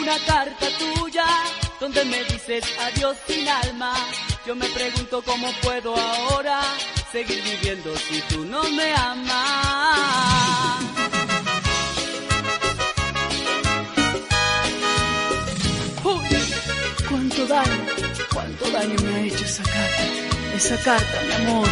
una carta tuya donde me dices adiós sin alma. Yo me pregunto cómo puedo ahora seguir viviendo si tú no me amas. Uy, cuánto daño me ha hecho esa carta, mi amor.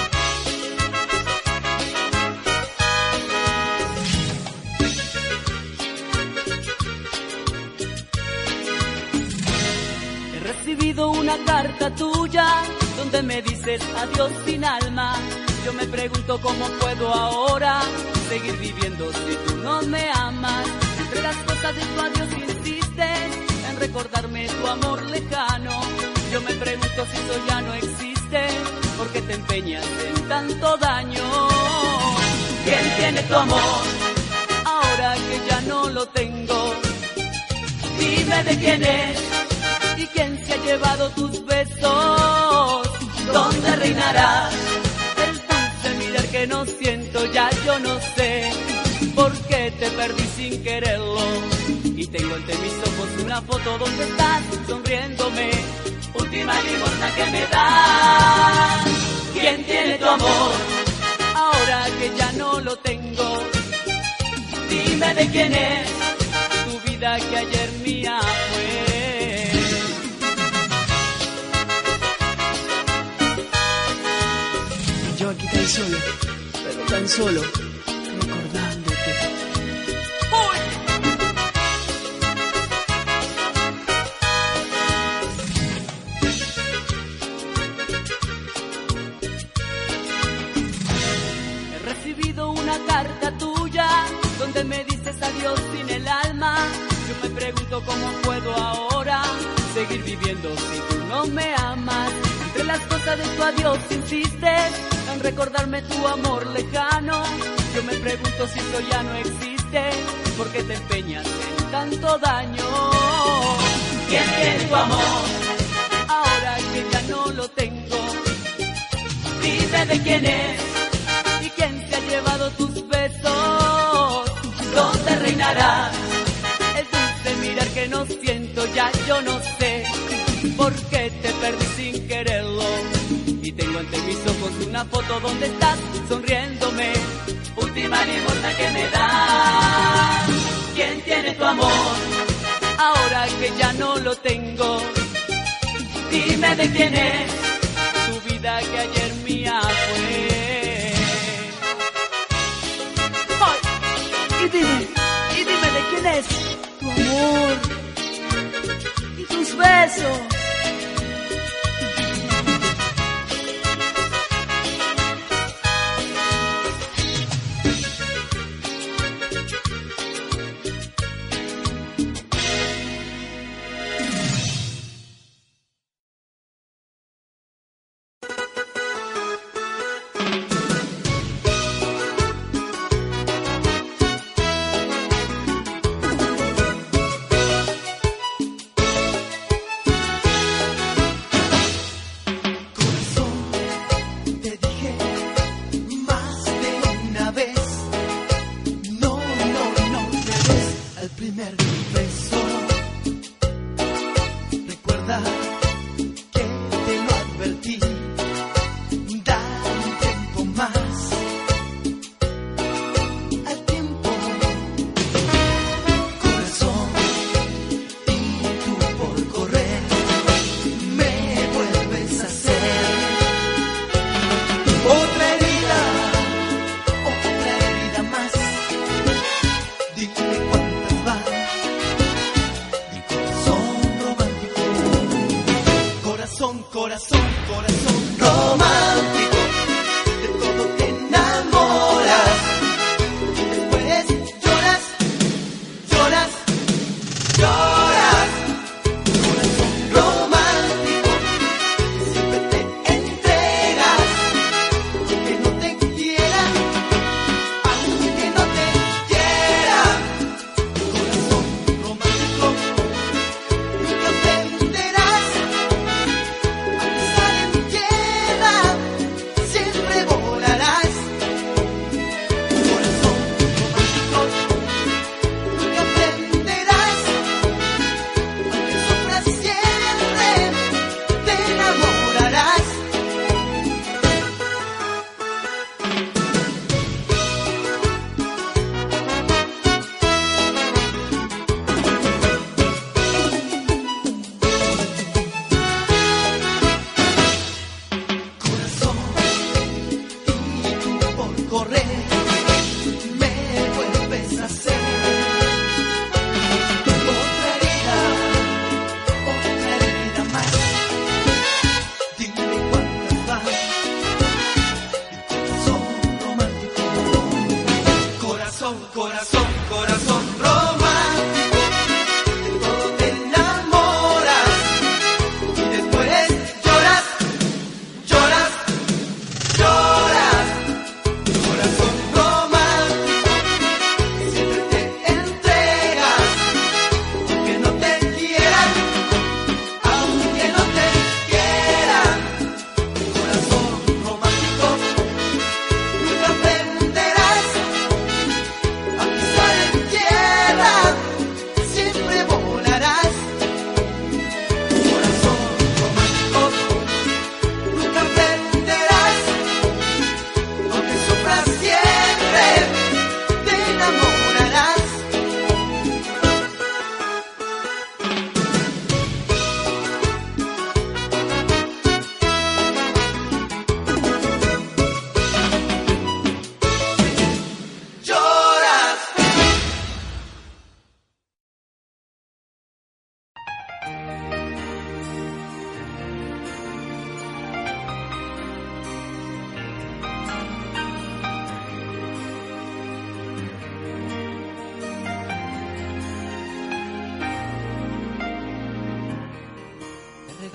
He recibido una carta tuya donde me dices adiós sin alma. Yo me pregunto cómo puedo ahora seguir viviendo si tú no me amas. Entre las cosas de tu adiós insistes en recordarme tu amor lejano. Yo me pregunto si eso ya no existe, ¿por qué te empeñas en tanto daño? ¿Quién tiene tu amor ahora que ya no lo tengo? Dime de quién es y quién se ha llevado tus besos. ¿Dónde reinará el dulce mirar que no siento? Ya yo no sé por qué te perdí sin quererlo. Y tengo ante mis ojos una foto donde estás sonriéndome. Última limosna que me das. ¿Quién tiene tu amor ahora que ya no lo tengo? Dime de quién es tu vida que ayer mía fue. Y yo aquí tan solo, pero tan solo, recordándote. ¡Uy! He recibido una carta tuya donde me dices adiós sin el alma. Yo me pregunto cómo puedo ahora seguir viviendo si tú no me amas. Entre las cosas de tu adiós insistes en recordarme tu amor lejano. Yo me pregunto si eso ya no existe, ¿por qué te empeñas en tanto daño? ¿Quién tiene tu amor ahora que ya no lo tengo? Dime de quién es y quién se ha llevado tus besos. ¿Dónde reinará el dulce mirar que no siento? Ya yo no sé por qué te perdí sin quererlo. Y tengo ante mis ojos una foto donde estás sonriéndome. Última limosna que me das. ¿Quién tiene tu amor ahora que ya no lo tengo? Dime de quién es tu vida que ayer mía fue. ¡Ay! Y dime de quién es tu amor y tus besos.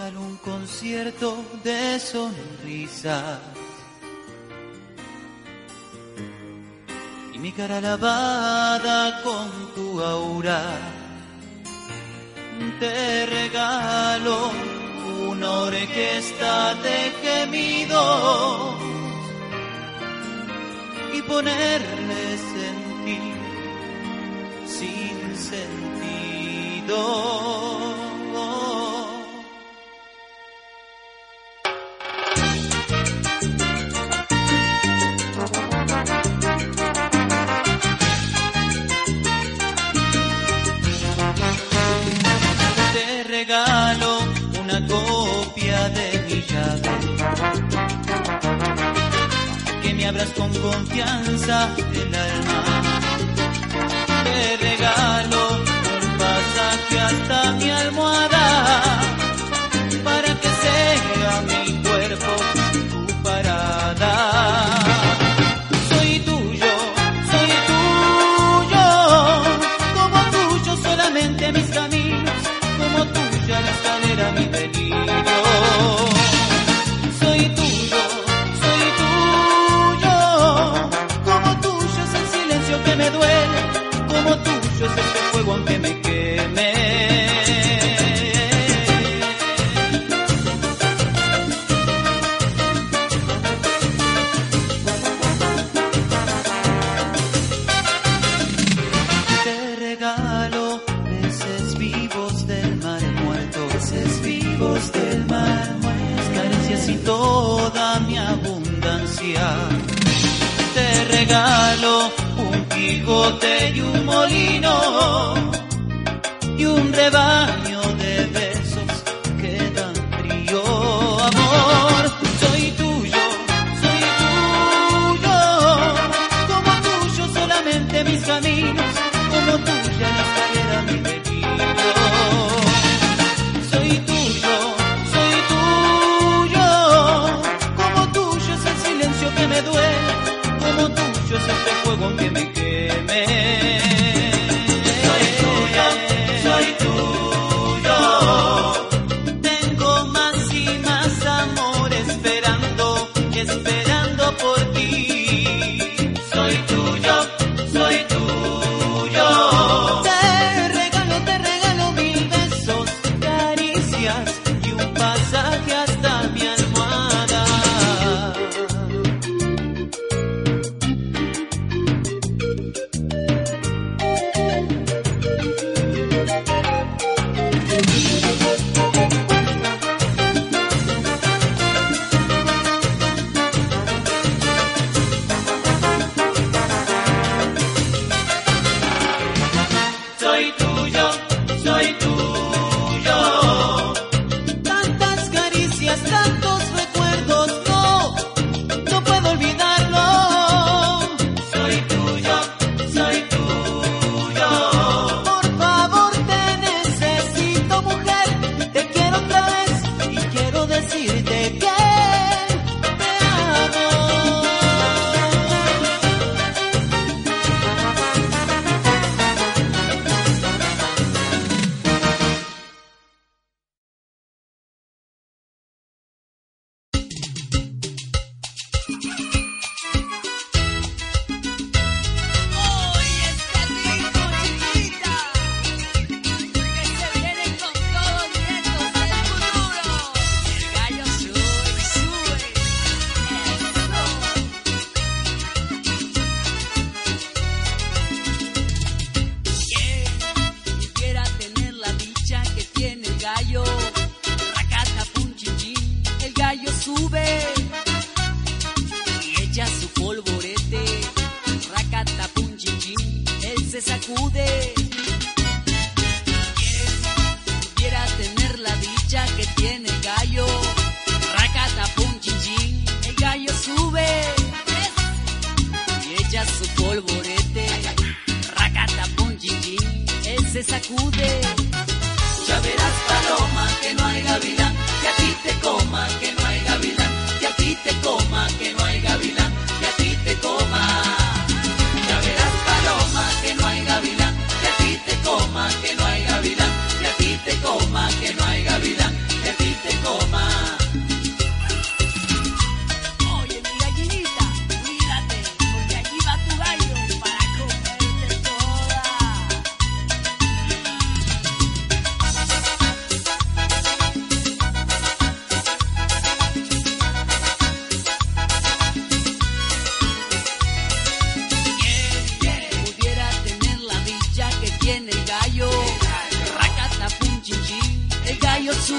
regalo un concierto de sonrisas y mi cara lavada con tu aura. Te regalo una orquesta de gemidos y ponerle sentir sin sentido. Te regalo una copia de mi llave, que me abras con confianza el alma. Te regalo un pasaje hasta mi almohada, para que sea mi cuerpo tu parada. Soy tuyo, como tuyo solamente mis caminos, como tuya la escalera mi delirio. Soy tuyo, como tuyo es el silencio que me duele, como tuyo es este fuego aunque me queme. Te regalo peces vivos del mar muerto, peces vivos del mar muerto, caricias y toda mi abundancia. Te regalo un Quijote y un molino y un rebaño de besos que dan frío, amor. Soy tuyo, como tuyo solamente mis caminos, como tuya la escalera mi delirio. Soy tuyo, como tuyo es el silencio que me duele, como tuyo es este fuego aunque me queme. Soy tuyo,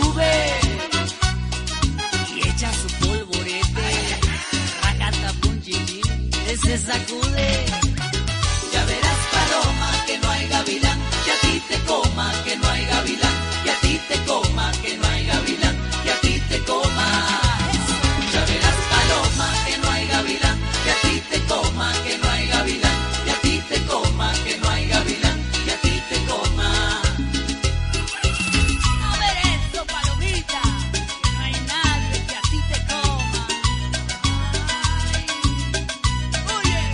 sube y echa su polvorete. Racata punchichi, se sacude. Ya verás, paloma, que no hay gavilán, que a ti te coma, que no hay gavilán, que a ti te coma, que no hay gavilán, que a ti te coma. Ya verás, paloma, que no hay gavilán, que a ti te coma, que no hay gavilán, que a ti te coma, que no hay gavilán, que a ti te coma. A ver eso, palomita, que no hay nadie que a ti te coma. Ay, oye.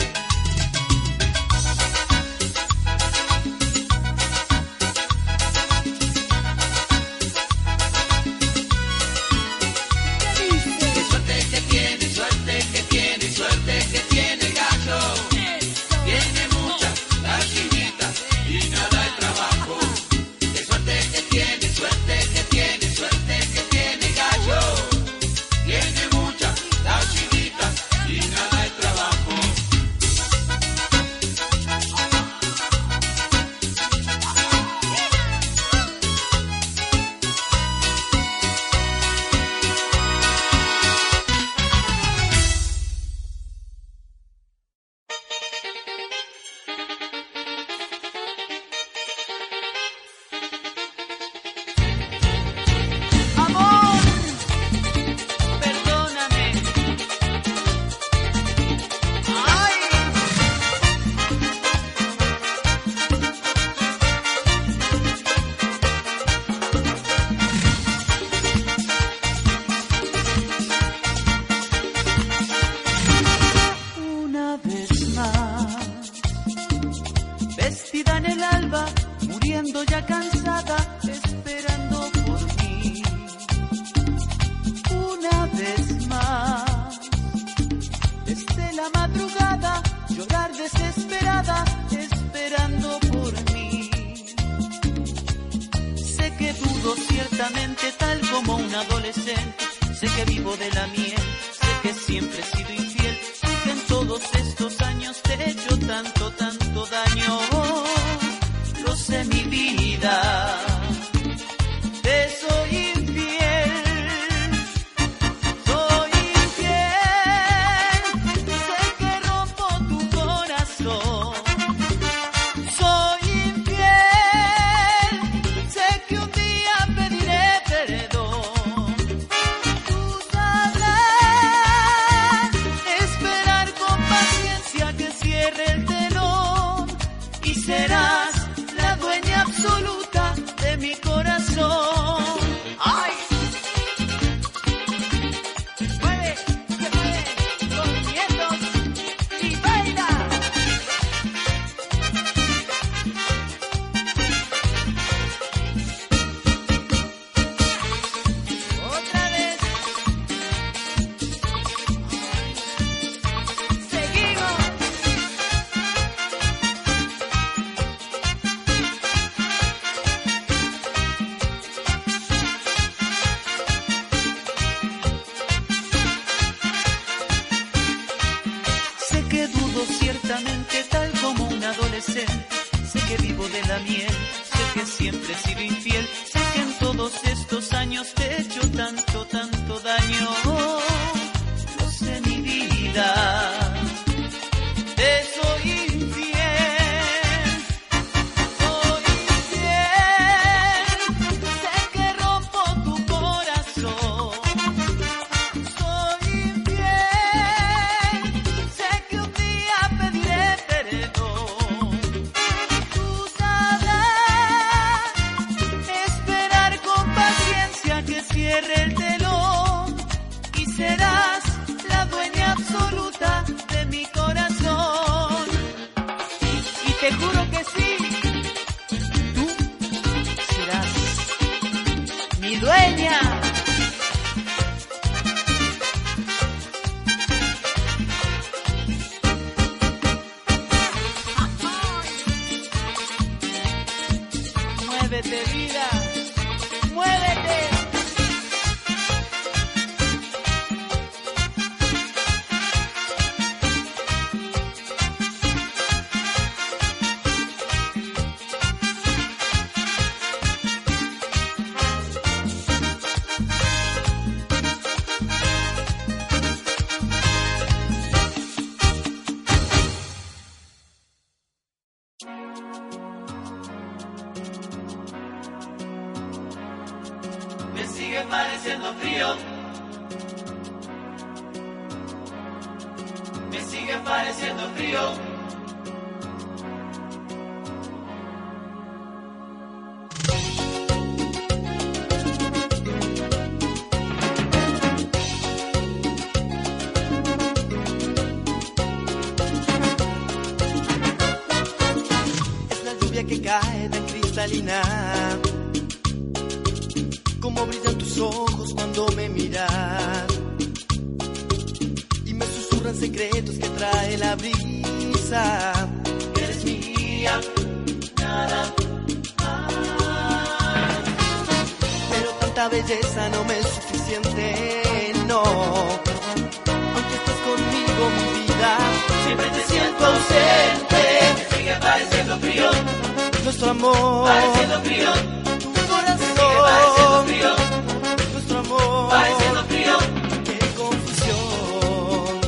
Muévete, vida, muévete. pareciendo frío. Me sigue pareciendo frío. Que cae tan cristalina, como brillan tus ojos cuando me miras y me susurran secretos que trae la brisa. Eres mía, nada más. Pero tanta belleza no me es suficiente, no. Aunque estés conmigo, mi vida, siempre te siento ausente. Me sigue pareciendo frío. Nuestro amor, pareciendo frío. Tu corazón, sigue pareciendo frío. Nuestro amor, pareciendo frío. Qué confusión.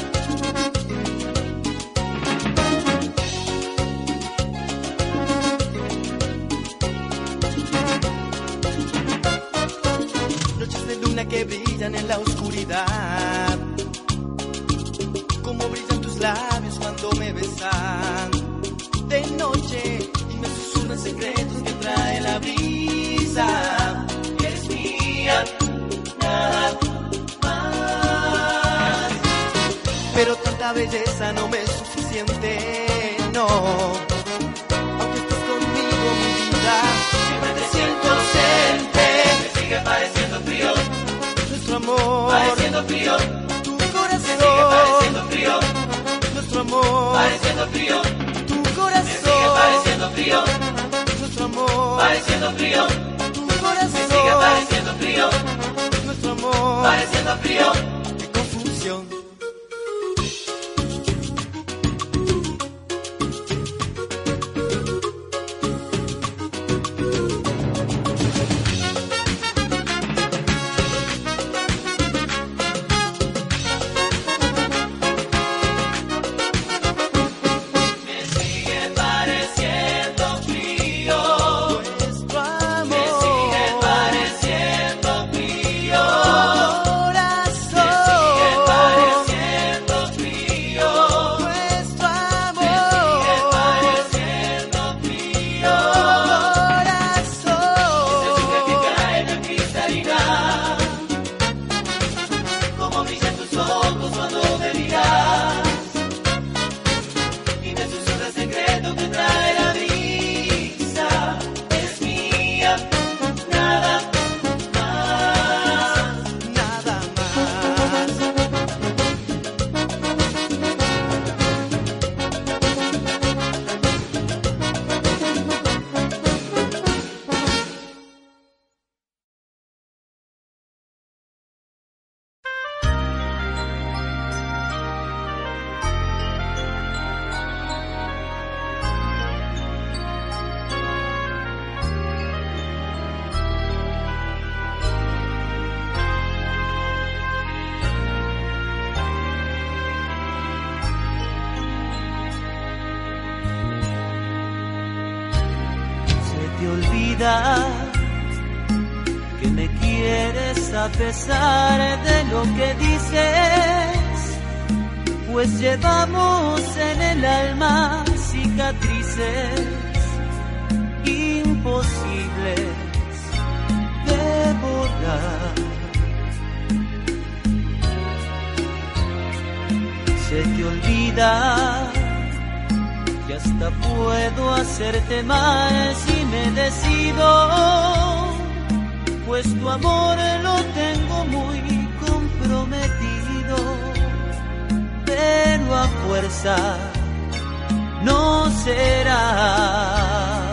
Noches de luna que brillan en la oscuridad, como brillan tus labios cuando me besan de noche. Secretos que trae la brisa. Eres mía, nada más. Pero tanta belleza no me es suficiente, no. Aunque estés conmigo, mi vida, siempre te siento ausente. Me sigue pareciendo frío. Nuestro amor, pareciendo frío. Tu corazón, me sigue pareciendo frío. Nuestro amor, pareciendo frío. Tu corazón, me sigue pareciendo frío. Nuestro amor, pareciendo frío. Tu corazón, me sigue pareciendo frío. Nuestro amor, pareciendo frío. Qué confusión. Que me quieres a pesar de lo que dices, pues llevamos en el alma cicatrices imposibles de borrar. Se te olvida que hasta puedo hacerte mal si me decido, pues tu amor lo tengo muy comprometido, pero a fuerza no será.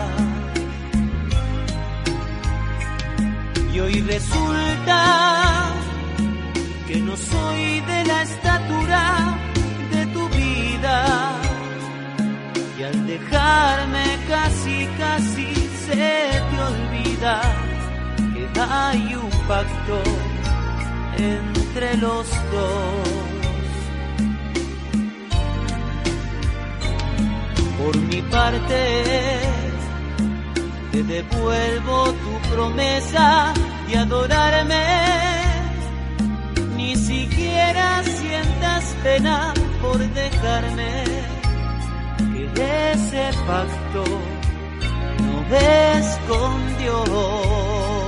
Y hoy resulta que no soy de la estatura de tu vida, y al dejarme casi se te olvida que hay un pacto entre los dos. Por mi parte te devuelvo tu promesa de adorarme, ni siquiera sientas pena por dejarme, que ese pacto no es con Dios.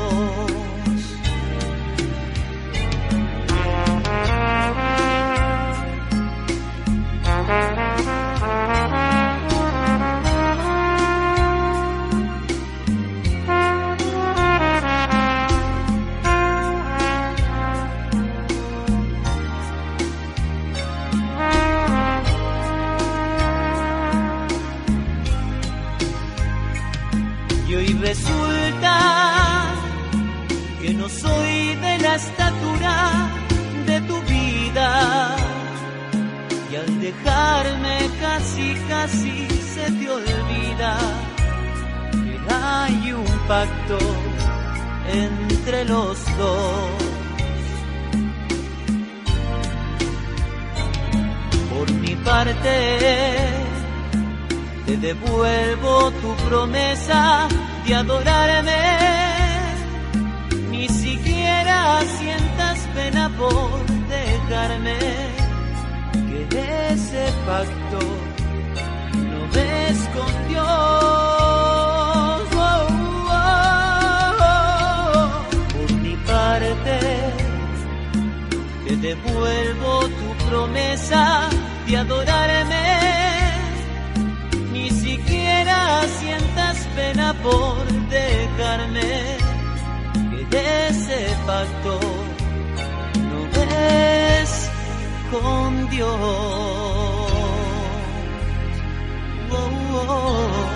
Y hoy resulta que no soy de la estatura de tu vida, y al dejarme casi se te olvida que hay un pacto entre los dos. Por mi parte te devuelvo tu promesa de adorarme, ni siquiera sientas pena por dejarme, que ese pacto no ves con Dios. Oh, oh, oh. Por mi parte te devuelvo tu promesa de adorarme, ni siquiera sientas pena por dejarme, que ese pacto no es con Dios. Oh, oh, oh.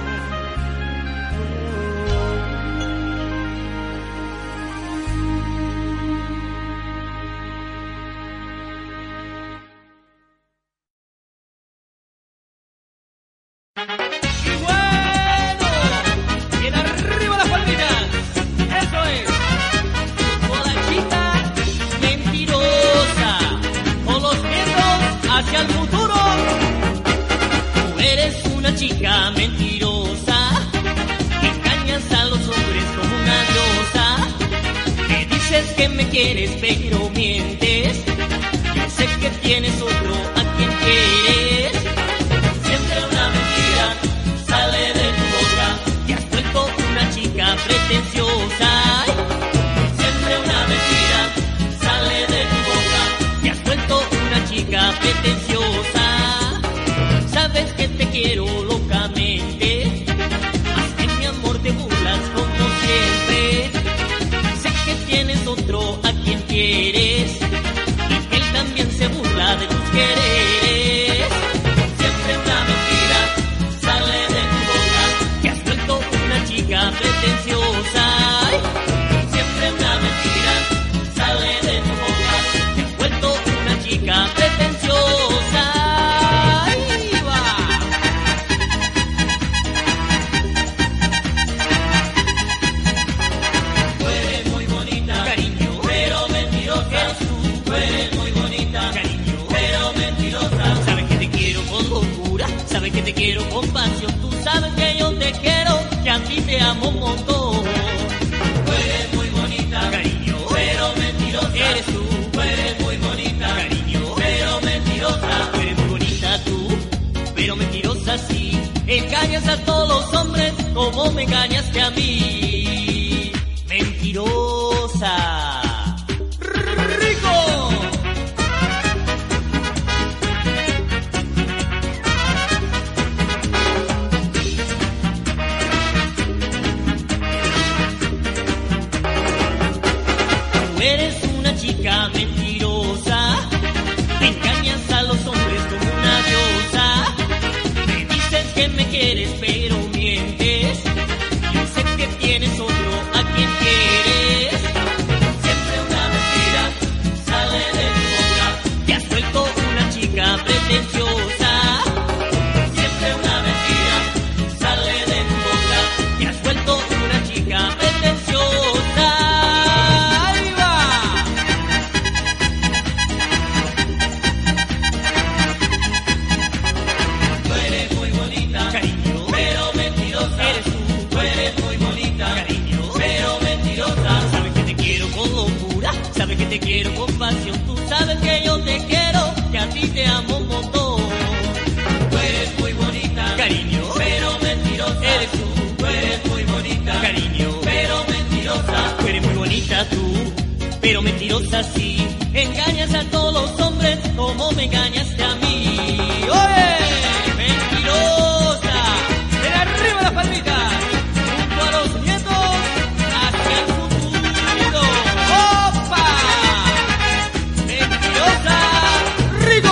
Hacia el futuro, tú eres una chica mentirosa, que engañas a los hombres como una diosa, que dices que me quieres pero mientes, yo sé que tienes otro a quien quieres, siempre una mentira sale de tu boca, te has vuelto una chica pretenciosa, siempre una mentira sale de tu boca, te has vuelto una chica pretenciosa. Sabes que te quiero locamente, más que mi amor te burlas como siempre. Sé que tienes otro a quien quieres y que él también se burla de tus quereres. Siempre una mentira sale de tu boca, que has vuelto una chica pretenciosa. Siempre una mentira sale de tu boca, que has vuelto una chica pretenciosa. Ahí va. Tú eres muy bonita, cariño, pero mentirosa. Eres tú eres muy bonita, cariño, pero mentirosa. Sabes que te quiero con locura, sabes que te quiero con pasión. Tú sabes que yo te quiero, que a ti te amo un montón. Tú eres muy bonita, cariño, pero mentirosa. Eres tú eres muy bonita, cariño, pero mentirosa. Tú eres muy bonita tú, pero mentirosa sí. Engañas a todos los hombres como me engañaste a mí. Mentirosa. ¡Rico! Tú eres una chica mentirosa, engañas a los hombres como una diosa, me dices que me quieres pero mientes, yo sé que tienes otro a quien quieres, siempre una mentira sale de tu boca, te has vuelto una chica pretenciosa, siempre una mentira sale de tu boca, te has vuelto una chica pretenciosa. Ahí va. sabes que te quiero con pasión, tú sabes que yo te quiero, que a ti te amo un montón. Tú eres muy bonita, cariño, pero mentirosa. Eres tú eres muy bonita, cariño, pero mentirosa. Tú eres muy bonita tú, pero mentirosa sí. Engañas a todos los hombres como me engañaste a mí. ¡Oye! ¡Mentirosa! ¡En arriba las palmitas! Junto a los nietos hacia el futuro. ¡Opa! ¡Mentirosa! ¡Rico!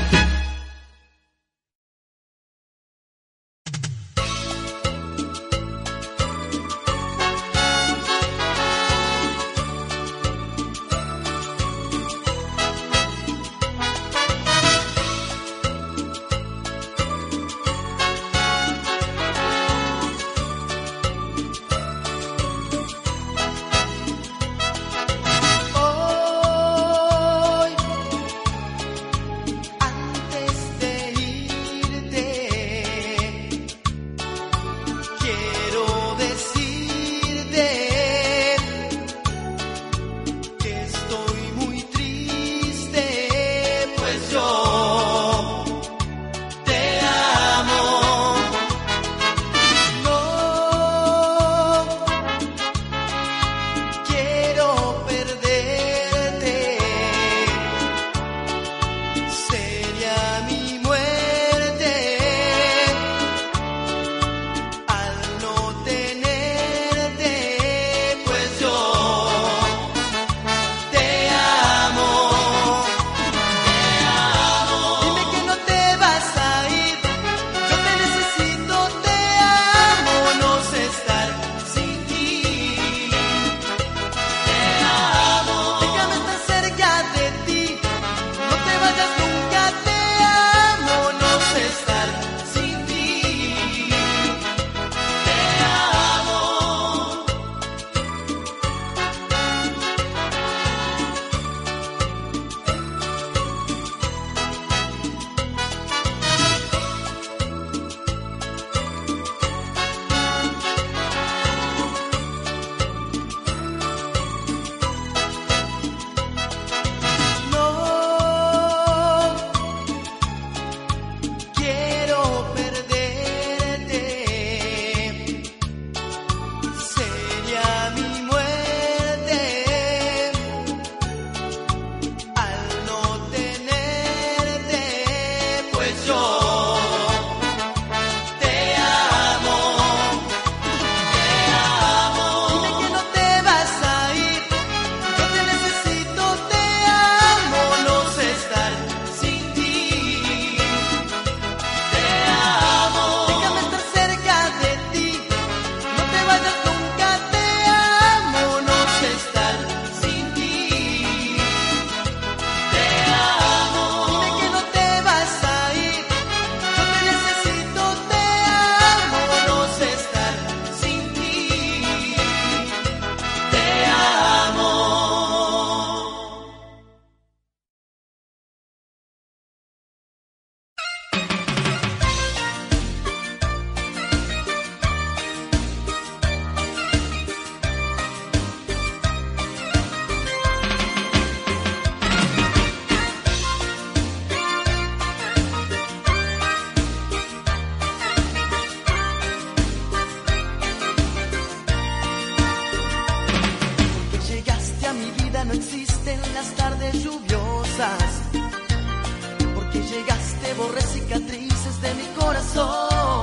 borré cicatrices de mi corazón.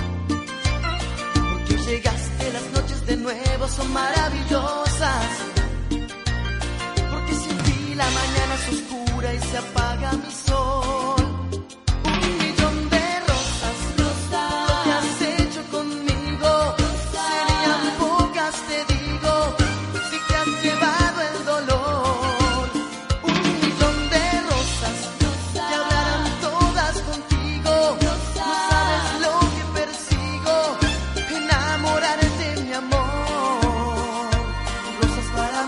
Porque llegaste, las noches de nuevo son maravillosas. Porque sin ti la mañana es oscura y se apaga mi sol. Un millón de rosas, rosas, lo que has hecho conmigo, rosas, serían pocas, te digo, si te has llevado el dolor. Un millón de rosas, rosas, que hablarán todas contigo, rosas, no sabes lo que persigo, enamorarte, mi amor. Rosas para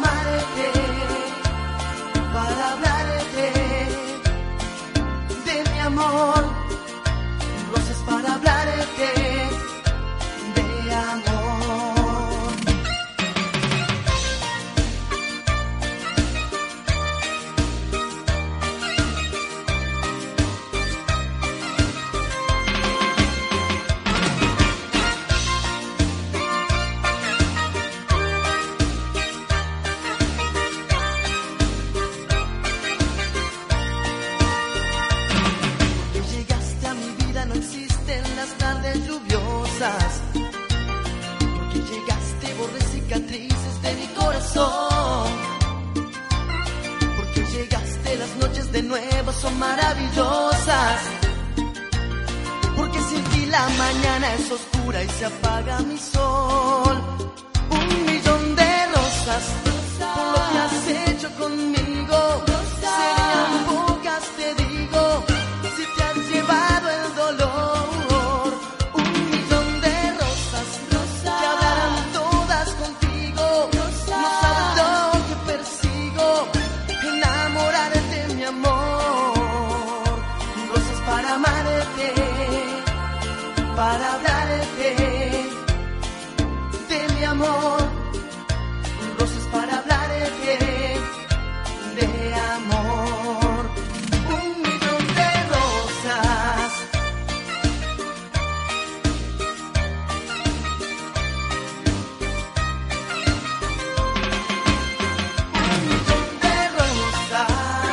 la mañana es oscura y se apaga mi sol. 1.000.000 de rosas por lo que has hecho conmigo. Serían pocas, te digo, si te has llevado el dolor. 1.000.000 de rosas que hablarán todas contigo. No sabes lo que persigo, enamorarte, mi amor. Rosas para amarte, para hablarte de mi amor. Rosas para hablarte de amor. 1.000.000 de rosas. 1.000.000 de rosas.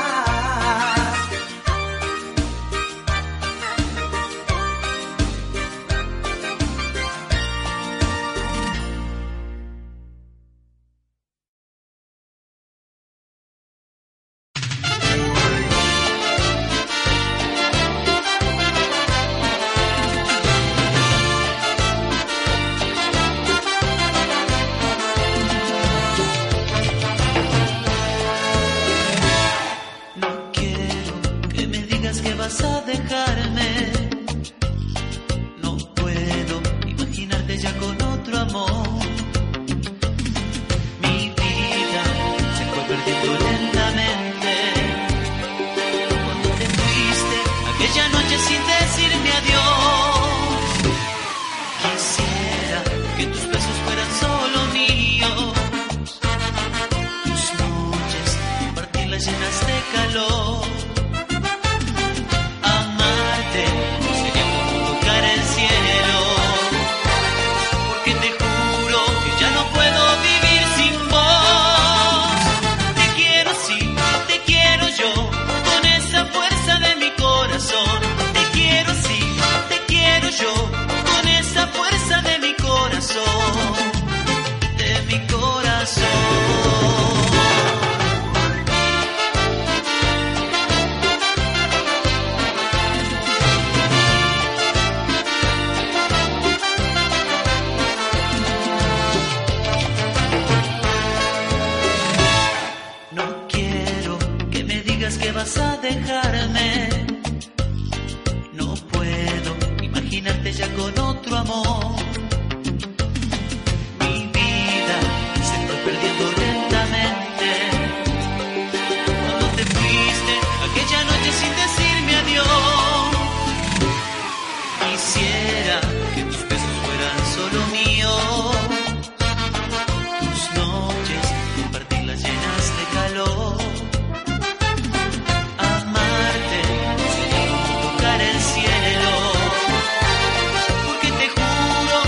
No quiero que me digas que vas a dejarme. No puedo imaginarte ya con otro amor. Mi vida se fue perdiendo lentamente cuando te fuiste aquella noche sin decirme adiós. Quisiera que tus besos fueran solo míos, tus noches compartirlas llenas de calor. Amarte sería como tocar el cielo, porque te juro que ya no puedo vivir sin vos. Te quiero así, te quiero yo, con esa fuerza de mi corazón. Te quiero así, te quiero yo, con esa fuerza de mi corazón, de mi corazón. No quiero que me digas que vas a dejarme. No puedo imaginarte ya con otro amor. Mi vida se fue perdiendo lentamente cuando te fuiste aquella noche sin decirme adiós. Quisiera que tus besos fueran solo míos, tus noches compartirlas llenas de calor. Amarte sería como tocar el cielo, porque te juro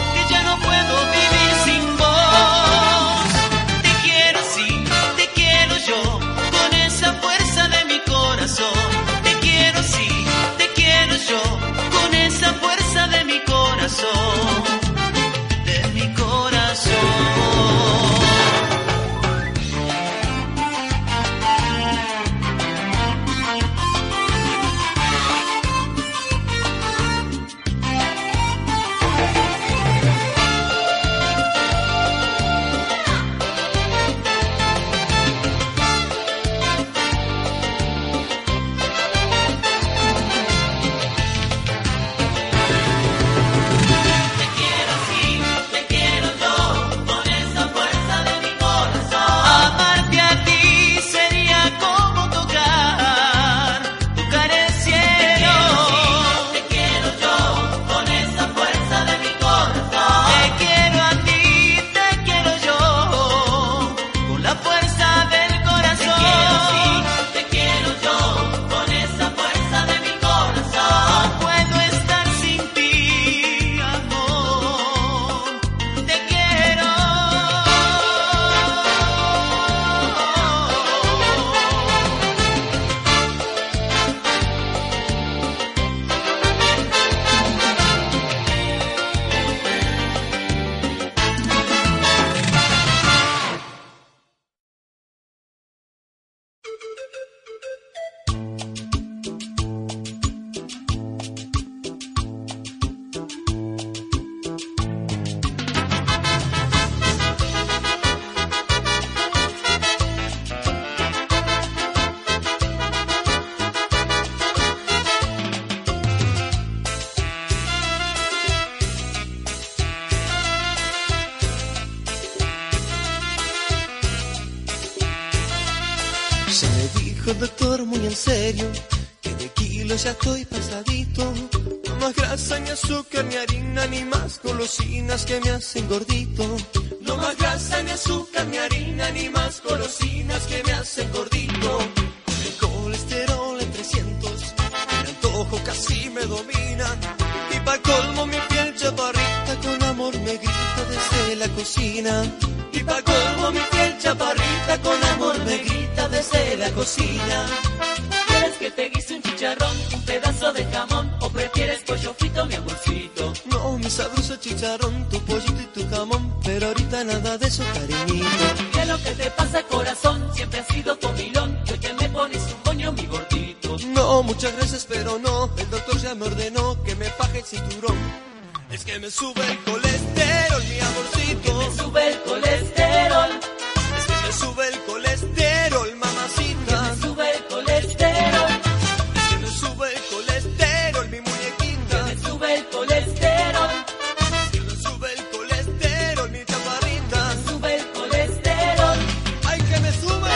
Ya me dijo el doctor muy en serio que de kilos ya estoy pasadito. No más grasa ni azúcar ni harina ni más golosinas que me hacen gordito. No más grasa ni azúcar ni harina ni más golosinas que me hacen gordito. Con el colesterol en 300, el antojo casi me domina. Y pa' colmo mi piel chaparrita con amor me grita desde la cocina. Y pa' colmo mi piel chaparrita con amor me grita desde la cocina. ¿Quieres que te guise un chicharrón, un pedazo de jamón o prefieres pollo frito, mi amorcito? No, mi sabroso chicharrón, tu pollito y tu jamón, pero ahorita nada de eso, cariñito. ¿Qué es lo que te pasa, corazón? Siempre has sido comilón y hoy te me pones un moño, mi gordito. No, muchas gracias, pero no, el doctor ya me ordenó que me faje el cinturón. Es que me sube el colesterol, mi amorcito. Me sube el colesterol. Es que me sube el colesterol, mamacita. Me sube el colesterol. Es que me sube el colesterol, mi muñequita. Me sube el colesterol. Es que me sube el colesterol, mi chaparrita. Me sube el colesterol. ¡Ay, que me sube!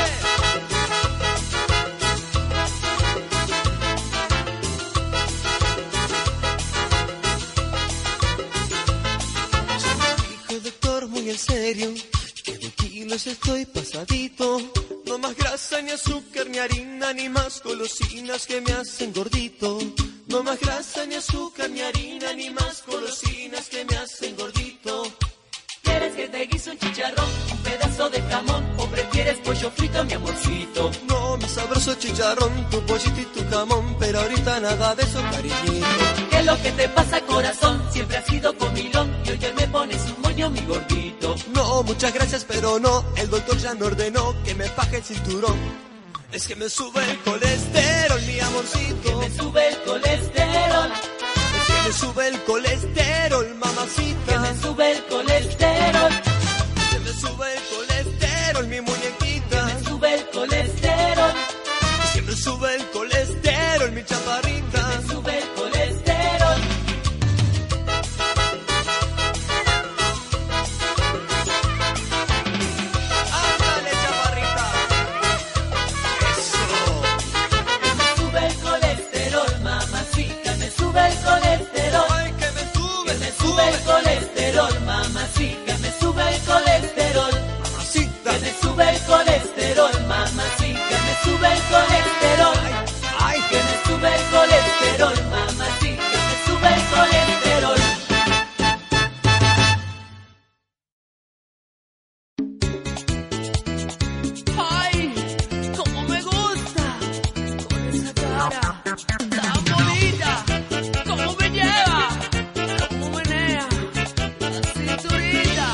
En serio, que de kilos estoy pasadito. No más grasa ni azúcar ni harina ni más golosinas que me hacen gordito. No más grasa ni azúcar ni harina ni más golosinas que me hacen gordito. ¿Quieres que te guise un chicharrón, un pedazo de jamón o prefieres pollo frito, mi amorcito? No, mi sabroso chicharrón, tu pollito y tu jamón, pero ahorita nada de eso, cariñito. ¿Qué es lo que te pasa, corazón? Siempre has sido comilón y hoy te me pones un moño, mi gordito. No, muchas gracias, pero no, el doctor ya me ordenó que me faje el cinturón. Es que me sube el colesterol, mi amorcito. Que me sube el colesterol. Es que me sube el colesterol, mamacita. Que me sube el colesterol. Que me sube el colesterol, mi muñequita. Que me sube el colesterol. Que me sube el colesterol, mi chaparrita. Que me sube el colesterol. Ándale, chaparrita. Eso. Que me sube el colesterol, mamacita. Me sube el colesterol. Ay, que me sube, Que me sube el colesterol, mamacita. Me sube el colesterol. mamacita. Que me sube el colesterol, mamacita. Me sube el colesterol. Ay, Que me sube el colesterol, mamacita. Me sube el colesterol. ¡Ay! ¡Cómo me gusta! Con esa cara tan bonita. ¡Cómo me lleva! ¡Cómo menea la cinturita!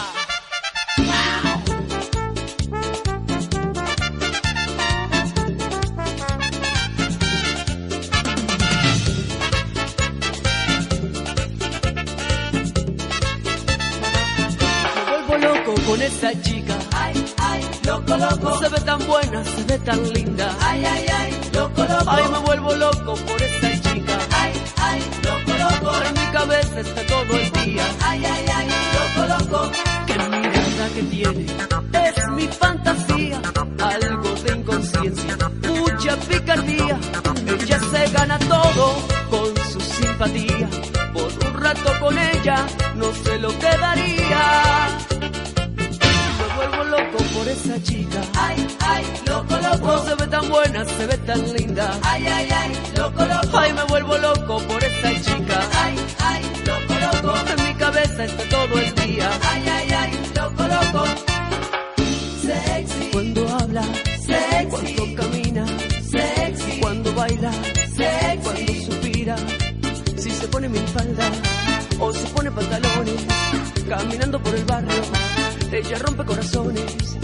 Me vuelvo loco con esa chica. Ay, ay, loco, loco. Se ve tan buena, se ve tan linda. Ay, ay, ay, loco, loco. Ay, me vuelvo loco por esa chica. Ay, ay, loco, loco. En mi cabeza está todo el día. Ay, ay, ay, loco, loco. Qué mirada que tiene, es mi fantasía. Algo de inconsciencia, mucha picardía. Ella se gana todo con su simpatía. Por un rato con ella no sé lo que daría. Me vuelvo loco por esa chica. Ay, ay, loco, loco. No se ve tan buena, se ve tan linda. Ay, ay, ay, loco, loco. Ay, me vuelvo loco por esa chica. Ay, ay, loco, loco. En mi cabeza está todo el día. Ay, ay, ay, loco, loco. Sexy, Cuando habla, sexy, cuando camina, sexy, cuando baila, cuando sexy. suspira, si se pone minifalda o se pone pantalones, caminando por el barrio, ella rompe corazones.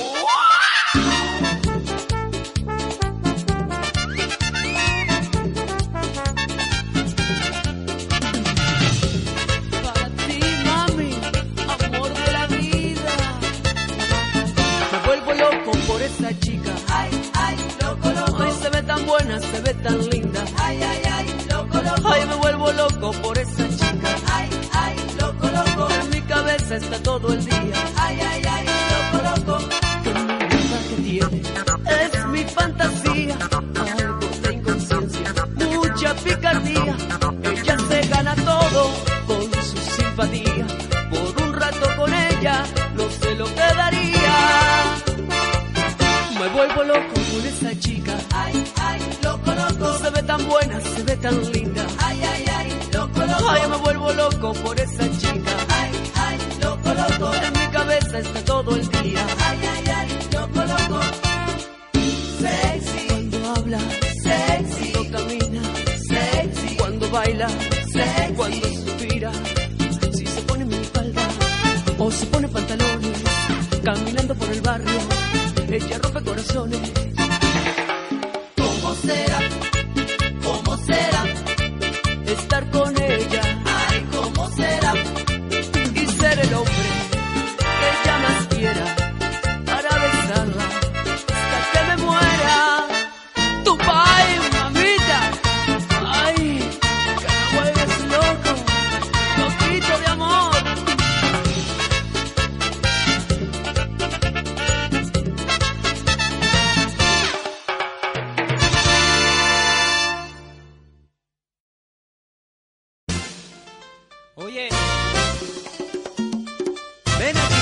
Para ti, mami, amor de la vida. Me vuelvo loco por esa chica. Ay, ay, loco, loco. Ay, se ve tan buena, se ve tan linda. Ay, ay, ay, loco, loco. Ay, me vuelvo loco por esa chica. Ay, ay, loco, loco. En mi cabeza está todo el día. Ay, ay, ay, loco, loco. Qué mirada que tiene, es mi mi fantasía, algo de inconsciencia, mucha picardía. Ella se gana todo con su simpatía. Por un rato con ella, no sé lo que daría. Me vuelvo loco con esa chica. Ay, ay, loco, loco. Se ve tan buena, se ve tan linda. Ay, ay, ay, loco, loco. Ay, me vuelvo loco por esa chica. Ay, ay, loco, loco. En mi cabeza está todo el día. Ay, ay, ay, loco, loco. Sexy. Cuando habla, sexy. Cuando camina, sexy. Cuando baila, sexy. Cuando suspira, si se pone minifalda o se pone pantalones, caminando por el barrio, ella rompe corazones. ¿Cómo será? ¿Cómo será? Estar con ella. Ay, ¿cómo será? Y ser el hombre que ella más quiera para besarla hasta que me muera. Tu pai, mamita. Ay, que me vuelves loco, loquito de amor. Oye, ven aquí.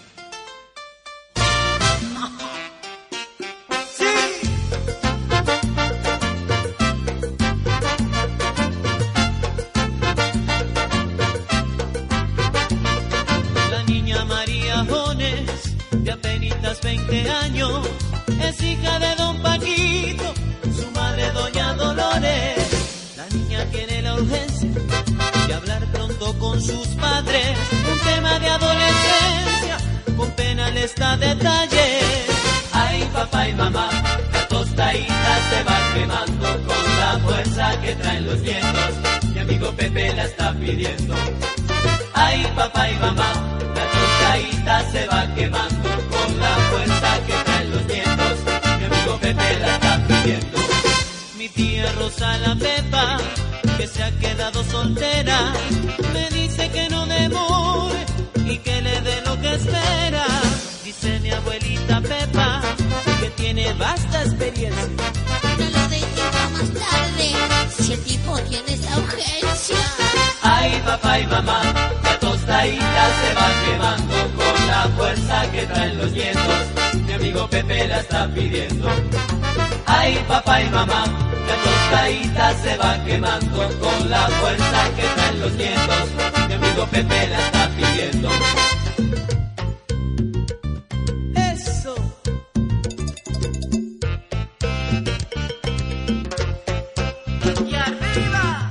Sí. La niña María Jones, de apenas 20 años, es hija de don Paquito, su madre doña Dolores. La niña tiene la urgencia de hablar pronto con sus padres, un tema de adolescencia, con pena le está detalle. Ay, papá y mamá, la tostadita se va quemando con la fuerza que traen los vientos, mi amigo Pepe la está pidiendo. Ay, papá y mamá, la tostadita se va quemando con la fuerza que traen los vientos, mi amigo Pepe la está pidiendo. Mi tía Rosa la Pepa, que se ha quedado soltera, me dice que no demore y que le dé lo que espera. Dice mi abuelita Pepa, que tiene vasta experiencia. No lo decimos más tarde, si el tipo tiene esa urgencia. Ay, papá y mamá, la tostadita se va quemando con la fuerza que traen los vientos, mi amigo Pepe la está pidiendo. Ay, papá y mamá, la tostadita se va quemando con la fuerza que traen los vientos, mi amigo Pepe la está pidiendo. Eso. Y arriba.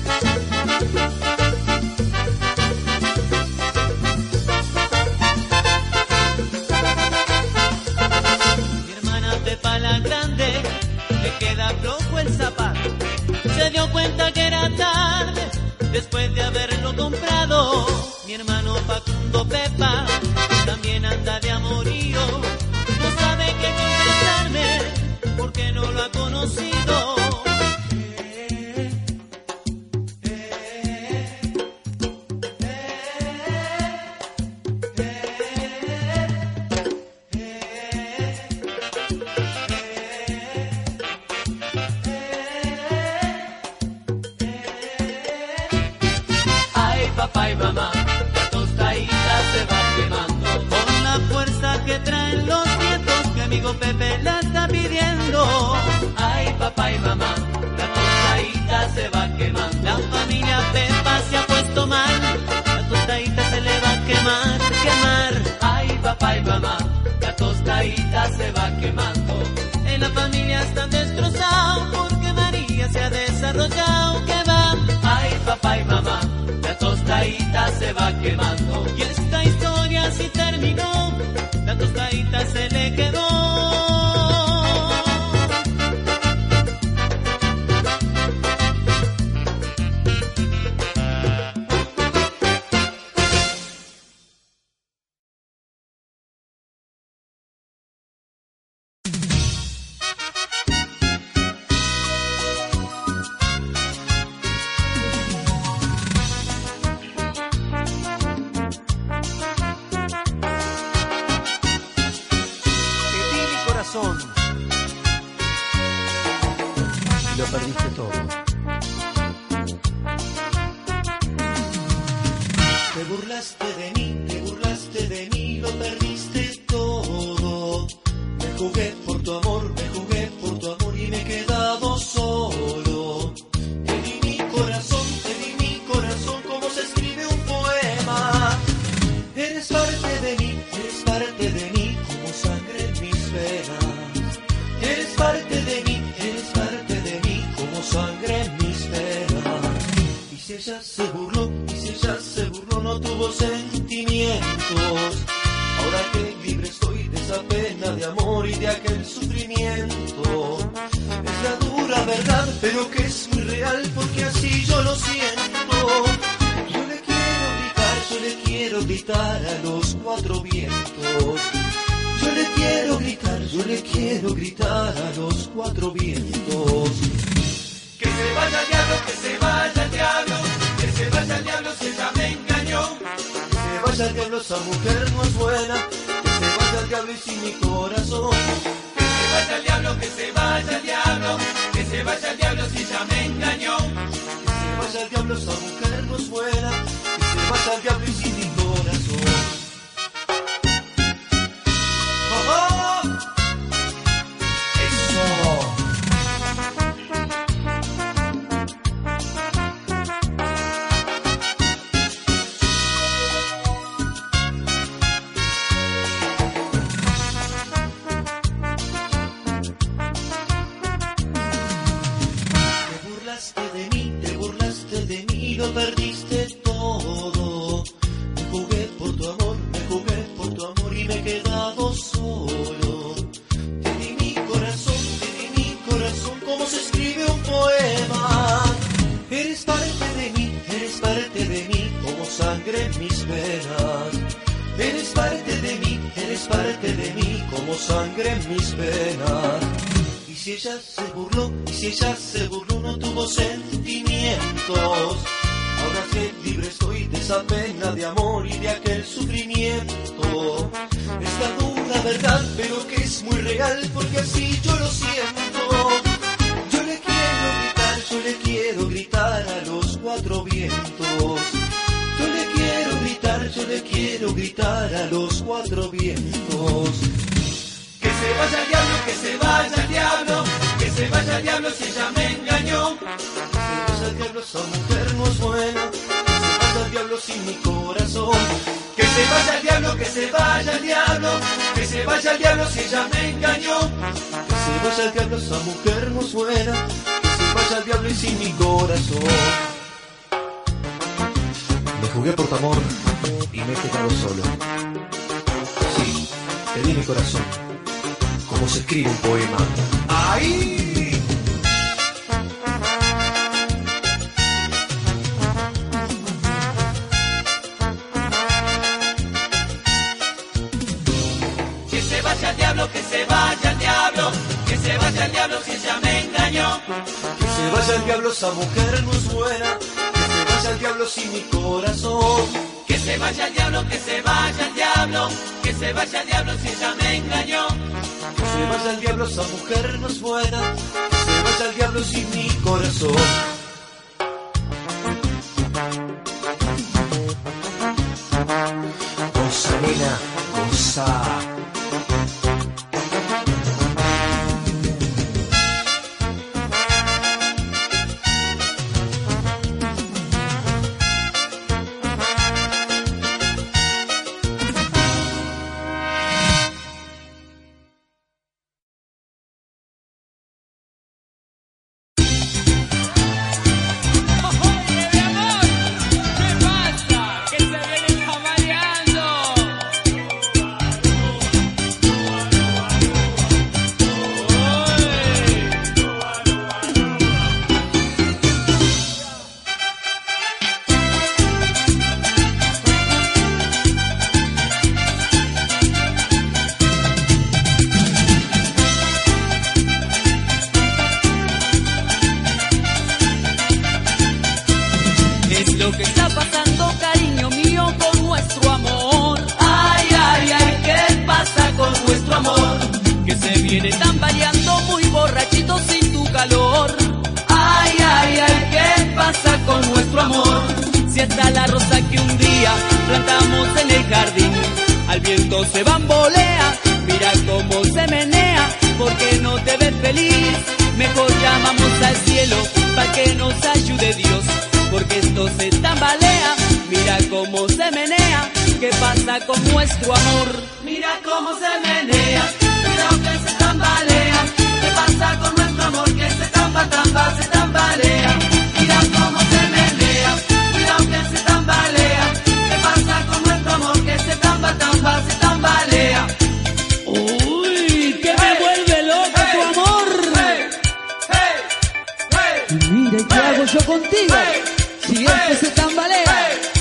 Mi hermana Pepa la grande, le queda flojo el zapato. Se dio cuenta que era tarde después de haberlo comprado. Mi hermano Facundo Pepa también anda de amorío. No sabe qué contestarme porque no lo ha conocido. Papá y mamá, la tostadita se va quemando con la fuerza que traen los vientos, mi amigo Pepe la está pidiendo. Ay, papá y mamá, la tostadita se va quemando. La familia Pepa se ha puesto mal, la tostadita se le va a quemar, quemar. Ay, papá y mamá, la tostadita se va quemando. En la familia están destrozados porque María se ha desarrollado. ¿Qué va? Ay, papá y mamá, la tostadita se va quemando. Y esta historia así terminó, la tostadita se le quedó. lo perdiste todo. Te burlaste de mí, lo perdiste todo. Me jugué por tu amor y me he quedado solo. Te di mi corazón como se escribe un poema. Eres parte de mí como sangre en mis venas. Eres parte de mí como sangre en mis venas. Y si ella se burló, no tuvo sentimientos. Ahora que libre estoy de esa pena de amor y de aquel sufrimiento. Es la dura verdad, pero que es muy real porque así yo lo siento. Yo le quiero gritar a los cuatro vientos. Yo le quiero gritar a los cuatro vientos. Que se vaya al diablo, que se vaya al diablo, que se vaya al diablo si ella me engañó. Que se vaya al diablo, esa mujer no es buena. Que se vaya al diablo y sin mi corazón. Que se vaya al diablo, que se vaya al diablo, que se vaya al diablo si ella me engañó. Que se vaya al diablo, esa mujer no es buena. Que se vaya al diablo y sin mi corazón. ¡Oh, oh! ¡Eso! Lo perdiste todo. Me jugué por tu amor y me he quedado solo. Te di mi corazón como se escribe un poema. Eres parte de mí como sangre en mis venas. Eres parte de mí como sangre en mis venas. Y si ella se burló, no tuvo sentimientos. Ahora que libre estoy de esa pena de amor y de aquel sufrimiento. Es la dura verdad, pero que es muy real, porque así yo lo siento. Yo le quiero gritar a los cuatro vientos. Yo le quiero gritar a los cuatro vientos. Que se vaya al diablo, que se vaya al diablo, que se vaya al diablo si ella me engañó. Que se vaya al diablo, esa mujer no es buena. Que se vaya al diablo sin mi corazón. Que se vaya al diablo, que se vaya al diablo, que se vaya al diablo si ella me engañó. Que se vaya al diablo, esa mujer no es buena. Que se vaya al diablo y sin mi corazón. Me jugué por tu amor y me he quedado solo. Sí, te di mi corazón, como se escribe un poema. ¡Ay! Que se vaya al diablo, que se vaya al diablo, que se vaya al diablo si ella me engañó. Que se vaya al diablo, esa mujer no es buena. Que se vaya al diablo sin mi corazón. Que se vaya al diablo, que se vaya al diablo, que se vaya al diablo si ella me engañó. Que se vaya al diablo, esa mujer no es buena. Que se vaya al diablo sin mi corazón. Goza, nena, goza. Lo que está pasando, cariño mío, con nuestro amor. Ay, ay, ay, ¿qué pasa con nuestro amor? Que se viene tambaleando muy borrachito sin tu calor. plantamos en el jardín. Al viento se bambolea, mira cómo se menea, porque no te ves feliz. Mejor llamamos al cielo para que nos ayude Dios, porque esto se tambalea. Mira cómo se menea, ¿qué pasa con nuestro amor? Mira cómo se menea, mira que se tambalea. ¿Qué pasa con nuestro amor que se se tambalea? Mira cómo se menea, mira que se tambalea. ¿Qué pasa con nuestro amor que se se tambalea? Uy, que me vuelve loco tu amor. Y mira, ¿y qué hago yo contigo? Si esto se tambalea.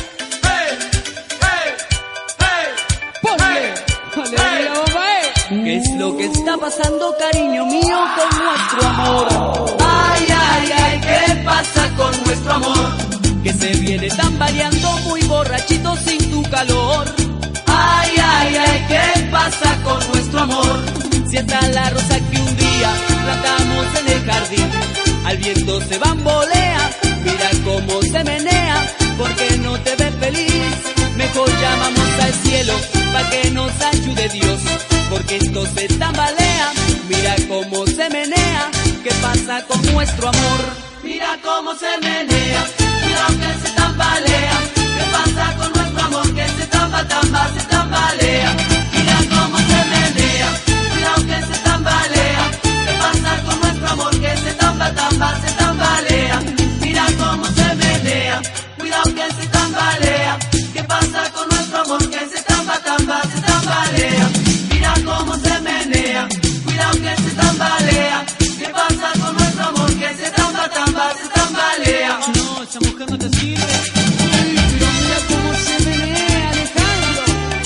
¡Aleluya, bomba, ¿Qué es lo que está pasando, cariño mío, con nuestro amor? Ay, ay, ay, ¿qué pasa con nuestro amor? Que se viene tambaleando muy borrachito sin tu calor. Ay, ay, ay, ¿qué pasa con nuestro amor? Si está la rosa que un día plantamos en el jardín, al viento se bambolea, mira cómo se menea, porque no te ves feliz. Mejor llamamos al cielo para que nos ayude Dios, porque esto se tambalea. Mira cómo se menea, ¿qué pasa con nuestro amor? Mira cómo se menea, mira que se tambalea. ¿Qué pasa con nuestro amor que se tambalea? Mira cómo se menea, mira que se tambalea. ¿Qué pasa con nuestro amor que se tambalea? Mira cómo se menea, cuidado que se tambalea. ¿Qué pasa con nuestro amor que se tambalea? Mira cómo se menea, cuidado que se tambalea. ¿Qué pasa con nuestro amor que se tambalea? No, esa mujer no te sirve. Ay, pero mira cómo se menea, Alejandro.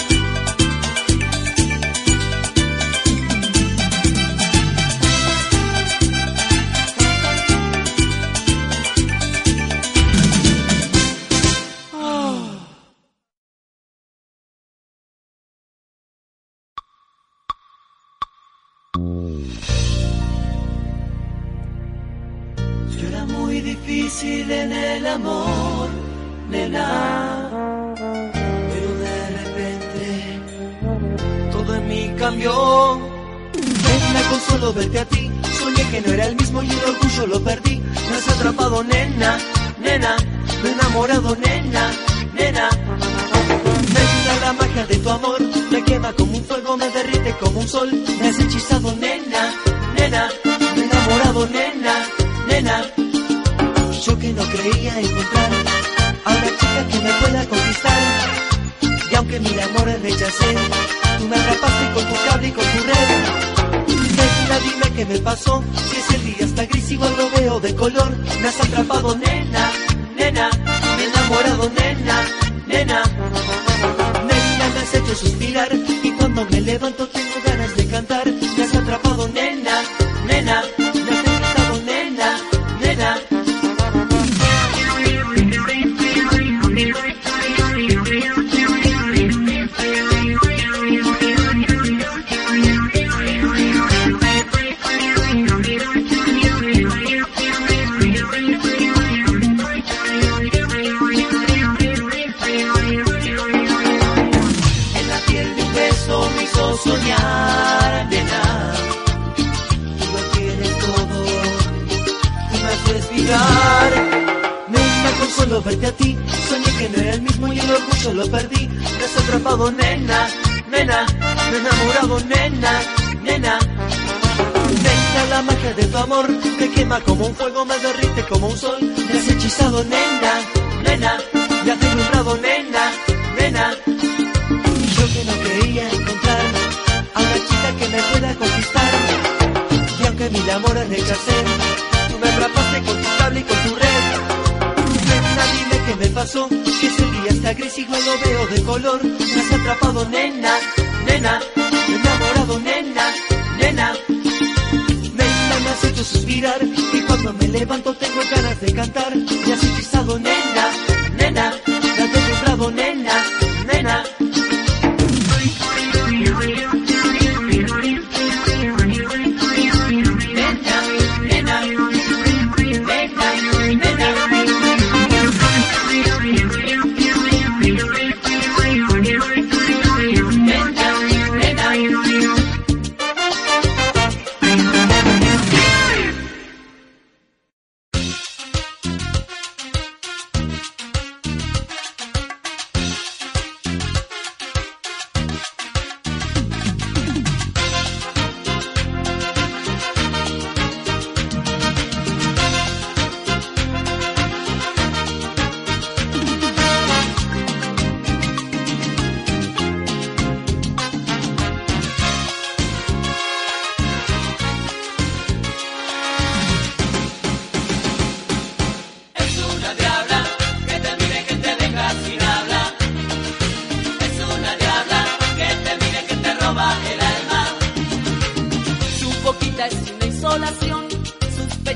Yo era muy difícil en el amor, nena, pero de repente todo en mí cambió. Nena, con solo verte a ti, soñé que no era el mismo y el orgullo lo perdí. Me has atrapado, nena, nena, me he enamorado, nena, nena. Nena, la magia de tu amor me quema como un fuego, me derrite como un sol. Me has hechizado, nena, nena, me he enamorado, nena, nena. Yo que no creía encontrar a una chica que me pueda conquistar, y aunque mil amores rechacé, tú me atrapaste con tu cable y con tu red. Nena, dime qué me pasó, si es el día está gris igual lo veo de color. Me has atrapado, nena, nena, me he enamorado, nena, nena. Nena, me has hecho suspirar, y cuando me levanto tengo ganas de cantar. Me has atrapado, nena, nena, me has hechizado, nena, nena. Soñar, nena, tú lo tienes todo y me haces vibrar. Nena, con solo verte a ti, soñé que no era el mismo y el orgullo lo perdí. Me has atrapado, nena, nena, me he enamorado, nena, nena. Nena, la magia de tu amor me quema como un fuego, me derrite como un sol. Me has hechizado, nena, nena, me has deslumbrado, nena, nena. Yo que no creía encontrar a una chica que me pueda conquistar, y aunque mil amores rechacé, tú me atrapaste con tu cable y con tu red. Nena, dime qué me pasó, si ese día está gris igual lo veo de color. Me has atrapado, nena, nena, me he enamorado, nena, nena. Nena, me has hecho suspirar, y cuando me levanto tengo ganas de cantar. Me has hechizado, nena, nena, me has deslumbrado, nena, nena.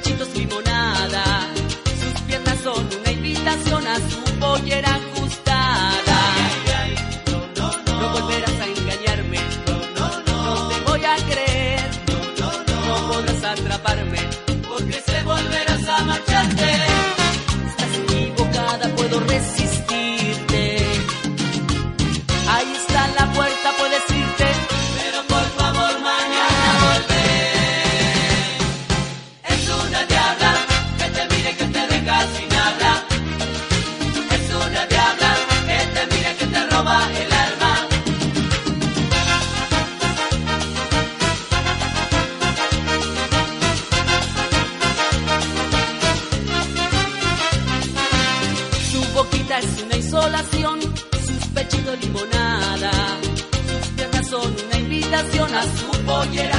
pechitos limonada, sus piernas son una invitación a su pollera ajustada. No volverás a engañarme, no te voy a creer, no podrás atraparme, porque se volverás a marcharte. Estás equivocada, puedo resistirte. Ahí está la puerta, puedes irte, pero por favor mañana volver. Es una diabla que te mire, que te deja sin habla. Es una diabla que te mire, que te roba el alma. Su boquita es una insolación, sus pechitos limonada, sus piernas son una invitación a su pollera